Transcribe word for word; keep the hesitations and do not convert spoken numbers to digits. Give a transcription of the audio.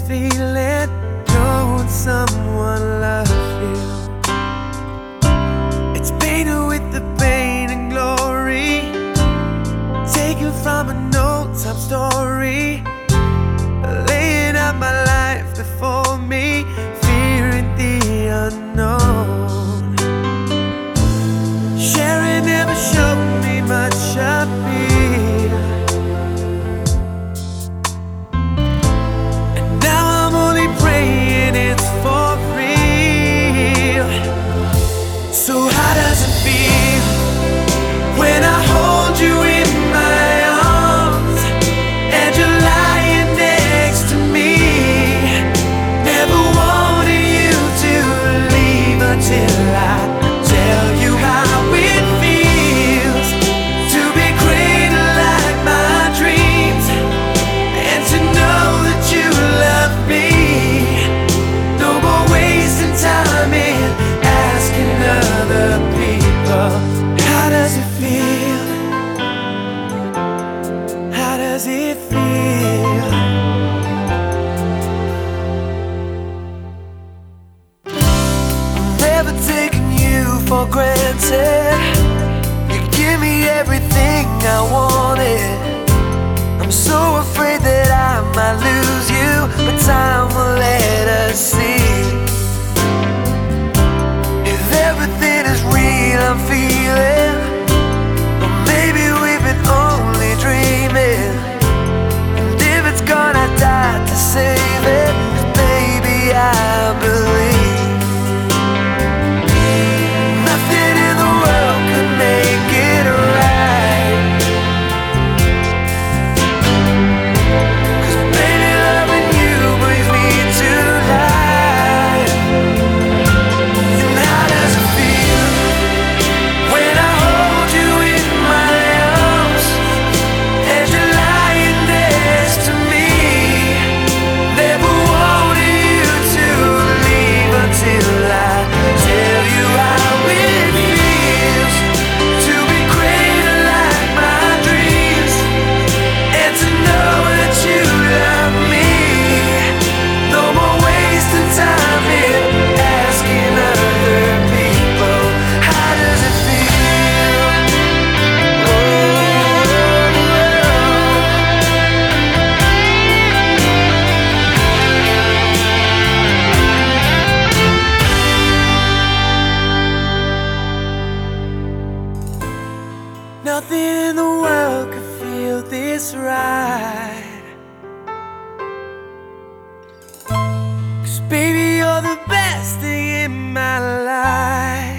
feeling, knowing someone loves you. It's painted with the pain and glory, taken from an old-time story, laying out my life before me, fearing the unknown. Sharing never showed me much appeal, and now I'm only praying it's for real. So how does it feel when I hold you in my arms and you're lying next to me? Never wanted you to leave until I tell you how it feels to be cradled like my dreams, and to know that you love me. No more wasting time in asking other people. How does it feel? How does it feel? Never taking you for granted. You give me everything I wanted. I'm so afraid that I might lose you, but time will let us see. If everything is real I'm feeling, or maybe we've been only dreaming. And if it's gonna die to save it, 'cause baby I believe nothing in the world could make it right. 'Cause baby loving you brings me to life. And how does it feel when I hold you in my arms and you're lying next to me? Never wanted you to leave until I tell you how it feels to be cradled like my dreams, and to know that you love me. No more wasting time in asking other people. How does it feel? Oh, nothing in the world could feel this right. 'Cause baby, you're the best thing in my life.